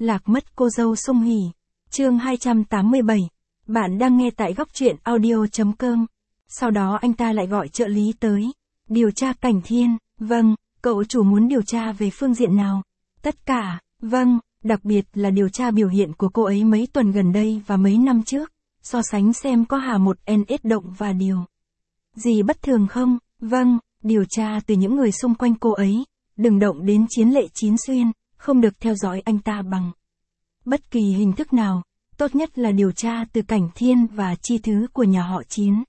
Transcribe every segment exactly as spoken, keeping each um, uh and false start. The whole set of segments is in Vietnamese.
Lạc mất cô dâu Sung Hỉ. Chương hai trăm tám mươi bảy. Bạn đang nghe tại góc truyện audio.com. Sau đó anh ta lại gọi trợ lý tới. Điều tra Cảnh Thiên. Vâng, cậu chủ muốn điều tra về phương diện nào? Tất cả. Vâng, đặc biệt là điều tra biểu hiện của cô ấy mấy tuần gần đây và mấy năm trước. So sánh xem có hà một en ét động và điều gì bất thường không? Vâng, điều tra từ những người xung quanh cô ấy. Đừng động đến Chiến Lệ Chín Xuyên, không được theo dõi anh ta bằng bất kỳ hình thức nào. Tốt nhất là điều tra từ Cảnh Thiên và chi thứ của nhà họ Chiến.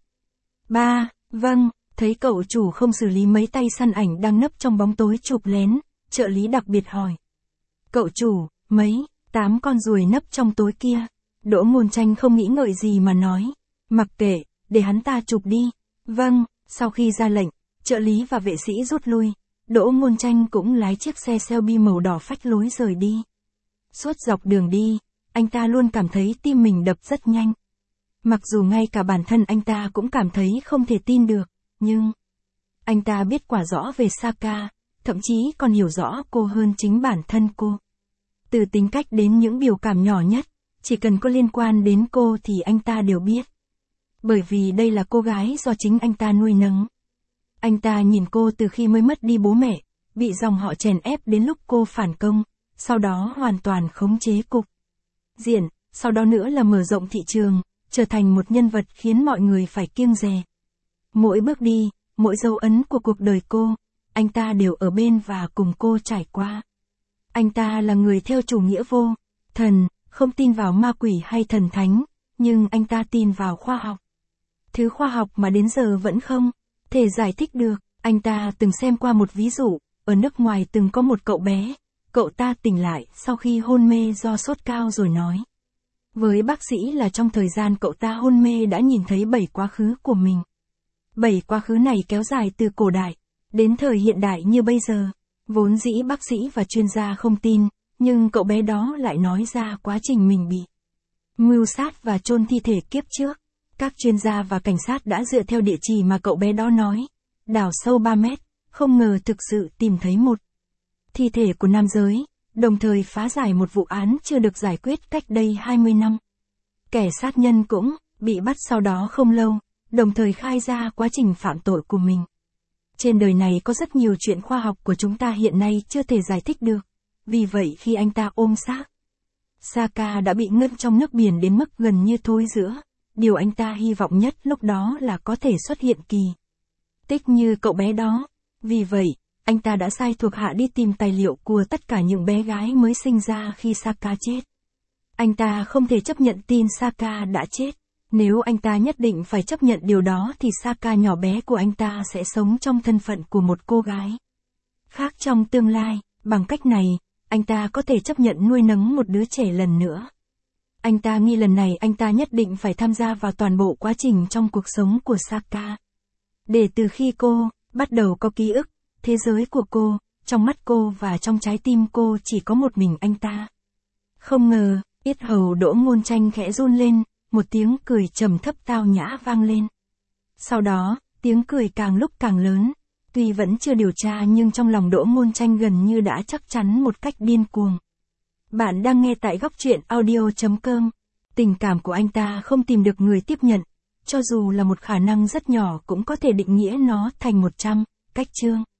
ba. Vâng, thấy cậu chủ không xử lý mấy tay săn ảnh đang nấp trong bóng tối chụp lén, trợ lý đặc biệt hỏi. Cậu chủ, mấy, tám con ruồi nấp trong tối kia. Đỗ Ngôn Tranh không nghĩ ngợi gì mà nói. Mặc kệ, để hắn ta chụp đi. Vâng, sau khi ra lệnh, trợ lý và vệ sĩ rút lui. Đỗ Ngôn Tranh cũng lái chiếc xe Shelby màu đỏ phách lối rời đi. Suốt dọc đường đi, anh ta luôn cảm thấy tim mình đập rất nhanh. Mặc dù ngay cả bản thân anh ta cũng cảm thấy không thể tin được, nhưng anh ta biết quả rõ về Saka, thậm chí còn hiểu rõ cô hơn chính bản thân cô. Từ tính cách đến những biểu cảm nhỏ nhất, chỉ cần có liên quan đến cô thì anh ta đều biết. Bởi vì đây là cô gái do chính anh ta nuôi nấng. Anh ta nhìn cô từ khi mới mất đi bố mẹ, bị dòng họ chèn ép đến lúc cô phản công, sau đó hoàn toàn khống chế cục diện, sau đó nữa là mở rộng thị trường, trở thành một nhân vật khiến mọi người phải kiêng dè. Mỗi bước đi, mỗi dấu ấn của cuộc đời cô, anh ta đều ở bên và cùng cô trải qua. Anh ta là người theo chủ nghĩa vô thần, không tin vào ma quỷ hay thần thánh, nhưng anh ta tin vào khoa học. Thứ khoa học mà đến giờ vẫn không thể giải thích được. Anh ta từng xem qua một ví dụ, ở nước ngoài từng có một cậu bé, cậu ta tỉnh lại sau khi hôn mê do sốt cao rồi nói với bác sĩ là trong thời gian cậu ta hôn mê đã nhìn thấy bảy quá khứ của mình. Bảy quá khứ này kéo dài từ cổ đại đến thời hiện đại như bây giờ. Vốn dĩ bác sĩ và chuyên gia không tin, nhưng cậu bé đó lại nói ra quá trình mình bị mưu sát và chôn thi thể kiếp trước. Các chuyên gia và cảnh sát đã dựa theo địa chỉ mà cậu bé đó nói, đào sâu ba mét, không ngờ thực sự tìm thấy một thi thể của nam giới, đồng thời phá giải một vụ án chưa được giải quyết cách đây hai mươi năm. Kẻ sát nhân cũng bị bắt sau đó không lâu, đồng thời khai ra quá trình phạm tội của mình. Trên đời này có rất nhiều chuyện khoa học của chúng ta hiện nay chưa thể giải thích được. Vì vậy khi anh ta ôm xác Saka đã bị ngâm trong nước biển đến mức gần như thối rữa, điều anh ta hy vọng nhất lúc đó là có thể xuất hiện kỳ tích như cậu bé đó. Vì vậy, anh ta đã sai thuộc hạ đi tìm tài liệu của tất cả những bé gái mới sinh ra khi Saka chết. Anh ta không thể chấp nhận tin Saka đã chết. Nếu anh ta nhất định phải chấp nhận điều đó thì Saka nhỏ bé của anh ta sẽ sống trong thân phận của một cô gái khác trong tương lai. Bằng cách này, anh ta có thể chấp nhận nuôi nấng một đứa trẻ lần nữa. Anh ta nghĩ lần này anh ta nhất định phải tham gia vào toàn bộ quá trình trong cuộc sống của Saka. Để từ khi cô bắt đầu có ký ức, thế giới của cô, trong mắt cô và trong trái tim cô chỉ có một mình anh ta. Không ngờ, yết hầu Đỗ Ngôn Tranh khẽ run lên, một tiếng cười trầm thấp tao nhã vang lên. Sau đó, tiếng cười càng lúc càng lớn. Tuy vẫn chưa điều tra nhưng trong lòng Đỗ Ngôn Tranh gần như đã chắc chắn một cách điên cuồng. Bạn đang nghe tại góc truyện audio.com. Tình cảm của anh ta không tìm được người tiếp nhận, cho dù là một khả năng rất nhỏ cũng có thể định nghĩa nó thành một trăm cách chương.